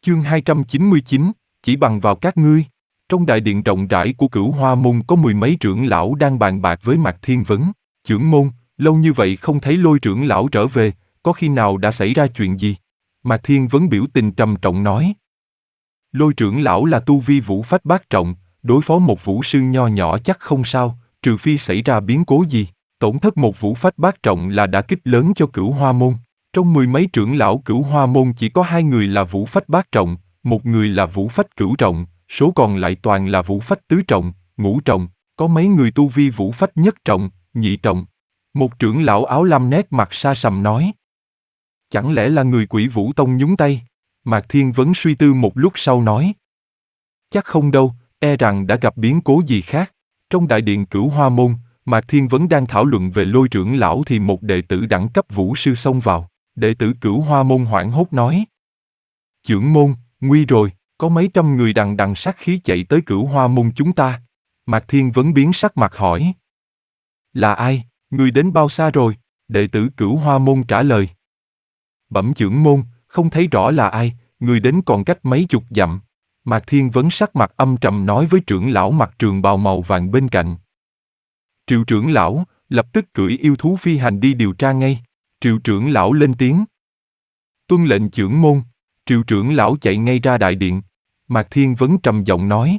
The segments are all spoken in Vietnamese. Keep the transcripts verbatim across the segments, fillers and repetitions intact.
Chương hai trăm chín mươi chín, chỉ bằng vào các ngươi. Trong đại điện rộng rãi của Cửu Hoa Môn có mười mấy trưởng lão đang bàn bạc với Mạc Thiên Vấn. Trưởng môn, lâu như vậy không thấy Lôi trưởng lão trở về, có khi nào đã xảy ra chuyện gì? Mạc Thiên Vấn biểu tình trầm trọng nói. Lôi trưởng lão là tu vi vũ phách bát trọng, đối phó một vũ sư nho nhỏ chắc không sao, trừ phi xảy ra biến cố gì. Tổn thất một vũ phách bát trọng là đả kích lớn cho Cửu Hoa Môn. Trong mười mấy trưởng lão Cửu Hoa Môn chỉ có hai người là vũ phách bát trọng, một người là vũ phách cửu trọng, số còn lại toàn là vũ phách tứ trọng, ngũ trọng, có mấy người tu vi vũ phách nhất trọng, nhị trọng. Một trưởng lão áo lam nét mặt sa sầm nói. Chẳng lẽ là người Quỷ Vũ Tông nhúng tay? Mạc Thiên Vấn suy tư một lúc sau nói. Chắc không đâu, e rằng đã gặp biến cố gì khác. Trong đại điện Cửu Hoa Môn, Mạc Thiên Vấn đang thảo luận về Lôi trưởng lão thì một đệ tử đẳng cấp vũ sư xông vào. Đệ tử Cửu Hoa Môn hoảng hốt nói. Trưởng môn, nguy rồi, có mấy trăm người đằng đằng sát khí chạy tới Cửu Hoa Môn chúng ta. Mạc Thiên Vấn biến sắc mặt hỏi. Là ai, người đến bao xa rồi? Đệ tử Cửu Hoa Môn trả lời. Bẩm trưởng môn, không thấy rõ là ai, người đến còn cách mấy chục dặm. Mạc Thiên Vấn sắc mặt âm trầm nói với trưởng lão mặc trường bào màu vàng bên cạnh. Triệu trưởng lão, lập tức cưỡi yêu thú phi hành đi điều tra ngay. Triệu trưởng lão lên tiếng. Tuân lệnh trưởng môn. Triệu trưởng lão chạy ngay ra đại điện. Mạc Thiên Vấn trầm giọng nói.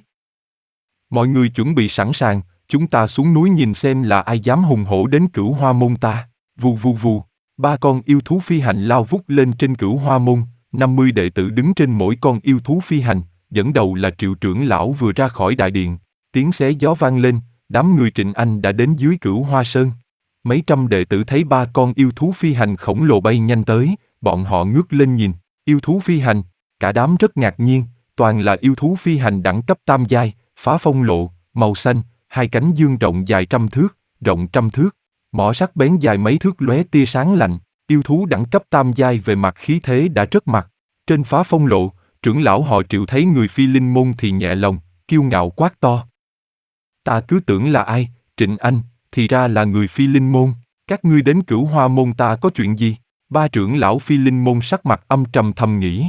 Mọi người chuẩn bị sẵn sàng, chúng ta xuống núi nhìn xem là ai dám hùng hổ đến Cửu Hoa Môn ta. Vù vù vù, ba con yêu thú phi hành lao vút lên trên Cửu Hoa Môn, năm mươi đệ tử đứng trên mỗi con yêu thú phi hành, dẫn đầu là Triệu trưởng lão vừa ra khỏi đại điện. Tiếng xé gió vang lên, đám người Trịnh Anh đã đến dưới Cửu Hoa Sơn. Mấy trăm đệ tử thấy ba con yêu thú phi hành khổng lồ bay nhanh tới, bọn họ ngước lên nhìn, yêu thú phi hành, cả đám rất ngạc nhiên, toàn là yêu thú phi hành đẳng cấp tam giai, phá phong lộ, màu xanh, hai cánh dương rộng dài trăm thước, rộng trăm thước, mỏ sắc bén dài mấy thước lóe tia sáng lạnh, yêu thú đẳng cấp tam giai về mặt khí thế đã rất mặt. Trên phá phong lộ, trưởng lão họ Triệu thấy người Phi Linh Môn thì nhẹ lòng, kiêu ngạo quát to. Ta cứ tưởng là ai, Trịnh Anh, thì ra là người Phi Linh Môn, các ngươi đến Cửu Hoa Môn ta có chuyện gì? Ba trưởng lão Phi Linh Môn sắc mặt âm trầm thầm nghĩ.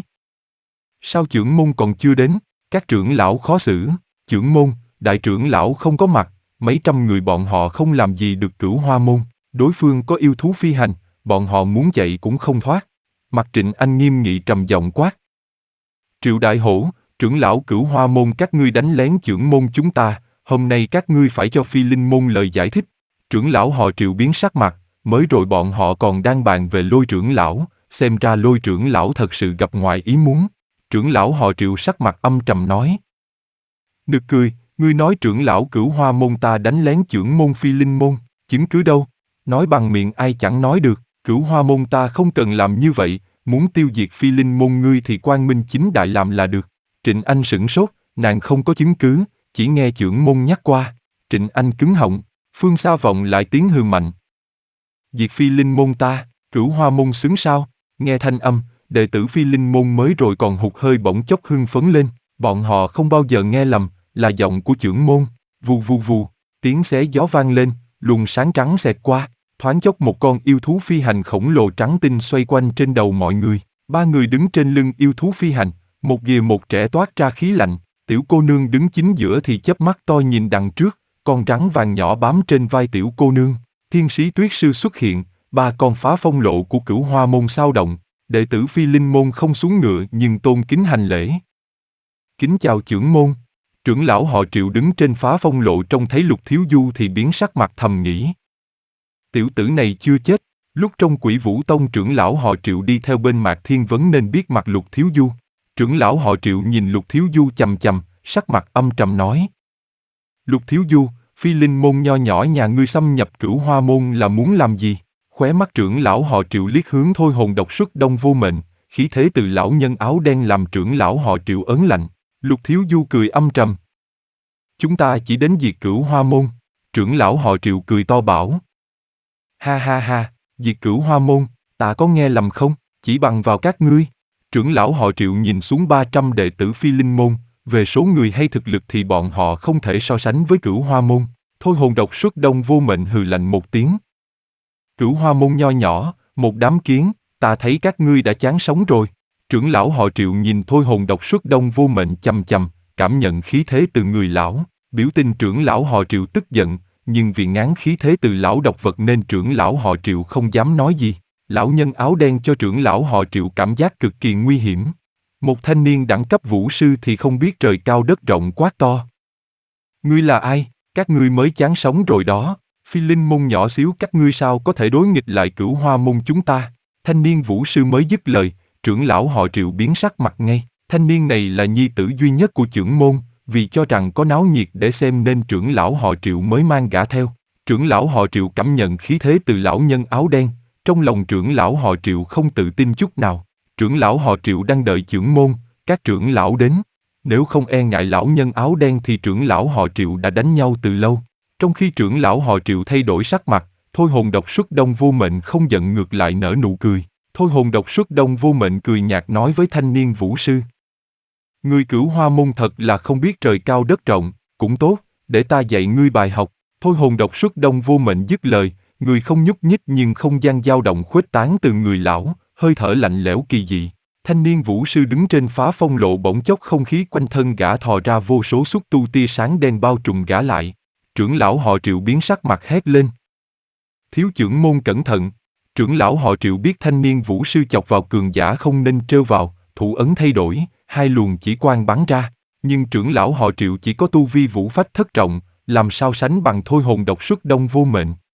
Sao trưởng môn còn chưa đến? Các trưởng lão khó xử, trưởng môn, đại trưởng lão không có mặt, mấy trăm người bọn họ không làm gì được Cửu Hoa Môn, đối phương có yêu thú phi hành, bọn họ muốn chạy cũng không thoát. Mặt Trịnh Anh nghiêm nghị trầm giọng quát. Triệu Đại Hổ, trưởng lão Cửu Hoa Môn các ngươi đánh lén trưởng môn chúng ta, hôm nay các ngươi phải cho Phi Linh Môn lời giải thích. Trưởng lão họ Triệu biến sắc mặt, mới rồi bọn họ còn đang bàn về Lôi trưởng lão, xem ra Lôi trưởng lão thật sự gặp ngoài ý muốn. Trưởng lão họ Triệu sắc mặt âm trầm nói. Được cười, ngươi nói trưởng lão Cửu Hoa Môn ta đánh lén trưởng môn Phi Linh Môn, chứng cứ đâu? Nói bằng miệng ai chẳng nói được, Cửu Hoa Môn ta không cần làm như vậy, muốn tiêu diệt Phi Linh Môn ngươi thì quang minh chính đại làm là được. Trịnh Anh sửng sốt, nàng không có chứng cứ, chỉ nghe trưởng môn nhắc qua. Trịnh Anh cứng họng, phương xa vọng lại tiếng hừ mạnh. Diệt Phi Linh Môn ta, Cửu Hoa Môn xứng sao? Nghe thanh âm, đệ tử Phi Linh Môn mới rồi còn hụt hơi bỗng chốc hưng phấn lên, bọn họ không bao giờ nghe lầm, là giọng của trưởng môn. Vù vù vù, tiếng xé gió vang lên, luồng sáng trắng xẹt qua, thoáng chốc một con yêu thú phi hành khổng lồ trắng tinh xoay quanh trên đầu mọi người. Ba người đứng trên lưng yêu thú phi hành, một già một trẻ toát ra khí lạnh, tiểu cô nương đứng chính giữa thì chớp mắt to nhìn đằng trước, con rắn vàng nhỏ bám trên vai tiểu cô nương. Thiên sĩ Tuyết Sư xuất hiện, ba con phá phong lộ của Cửu Hoa Môn sao động, đệ tử Phi Linh Môn không xuống ngựa nhưng tôn kính hành lễ. Kính chào trưởng môn. Trưởng lão họ Triệu đứng trên phá phong lộ trông thấy Lục Thiếu Du thì biến sắc mặt thầm nghĩ. Tiểu tử này chưa chết, lúc trong Quỷ Vũ Tông trưởng lão họ Triệu đi theo bên Mạc Thiên Vấn nên biết mặt Lục Thiếu Du. Trưởng lão họ Triệu nhìn Lục Thiếu Du chằm chằm, sắc mặt âm trầm nói. Lục Thiếu Du, Phi Linh Môn nho nhỏ nhà ngươi xâm nhập Cửu Hoa Môn là muốn làm gì? Khóe mắt trưởng lão họ Triệu liếc hướng Thôi Hồn Độc Xuất Đông Vô Mệnh, khí thế từ lão nhân áo đen làm trưởng lão họ Triệu ớn lạnh. Lục Thiếu Du cười âm trầm. Chúng ta chỉ đến diệt Cửu Hoa Môn. Trưởng lão họ Triệu cười to bảo. Ha ha ha, diệt Cửu Hoa Môn, ta có nghe lầm không? Chỉ bằng vào các ngươi. Trưởng lão họ Triệu nhìn xuống ba trăm đệ tử Phi Linh Môn, về số người hay thực lực thì bọn họ không thể so sánh với Cửu Hoa Môn. Thôi Hồn Độc Xuất Đông Vô Mệnh hừ lạnh một tiếng. Cửu Hoa Môn nho nhỏ, một đám kiến, ta thấy các ngươi đã chán sống rồi. Trưởng lão họ Triệu nhìn thôi hồn độc xuất đông vô mệnh chằm chằm, cảm nhận khí thế từ người lão, biểu tình trưởng lão họ Triệu tức giận, nhưng vì ngán khí thế từ lão độc vật nên trưởng lão họ Triệu không dám nói gì. Lão nhân áo đen cho trưởng lão họ Triệu cảm giác cực kỳ nguy hiểm. Một thanh niên đẳng cấp vũ sư thì không biết trời cao đất rộng quát to. Ngươi là ai? Các ngươi mới chán sống rồi đó. Phi linh môn nhỏ xíu các ngươi sao có thể đối nghịch lại Cửu Hoa môn chúng ta? Thanh niên vũ sư mới dứt lời, trưởng lão họ Triệu biến sắc mặt ngay. Thanh niên này là nhi tử duy nhất của trưởng môn, vì cho rằng có náo nhiệt để xem nên trưởng lão họ Triệu mới mang gã theo. Trưởng lão họ Triệu cảm nhận khí thế từ lão nhân áo đen, trong lòng trưởng lão họ Triệu không tự tin chút nào. Trưởng lão họ Triệu đang đợi trưởng môn, các trưởng lão đến. Nếu không e ngại lão nhân áo đen thì trưởng lão họ Triệu đã đánh nhau từ lâu. Trong khi trưởng lão họ Triệu thay đổi sắc mặt, thôi hồn độc xuất đông vô mệnh không giận ngược lại nở nụ cười. Thôi hồn độc xuất đông vô mệnh cười nhạt nói với thanh niên vũ sư. Người Cửu Hoa môn thật là không biết trời cao đất rộng, cũng tốt, để ta dạy ngươi bài học. Thôi hồn độc xuất đông vô mệnh dứt lời, người không nhúc nhích nhưng không gian dao động khuếch tán từ người lão, hơi thở lạnh lẽo kỳ dị. Thanh niên vũ sư đứng trên phá phong lộ bỗng chốc không khí quanh thân gã thò ra vô số xúc tu tia sáng đen bao trùm gã lại. Trưởng lão họ Triệu biến sắc mặt hét lên. Thiếu trưởng môn cẩn thận. Trưởng lão họ Triệu biết thanh niên vũ sư chọc vào cường giả không nên trêu vào, thủ ấn thay đổi, hai luồng chỉ quang bắn ra. Nhưng trưởng lão họ Triệu chỉ có tu vi vũ phách thất trọng, làm sao sánh bằng thôi hồn độc xuất đông vô mệnh.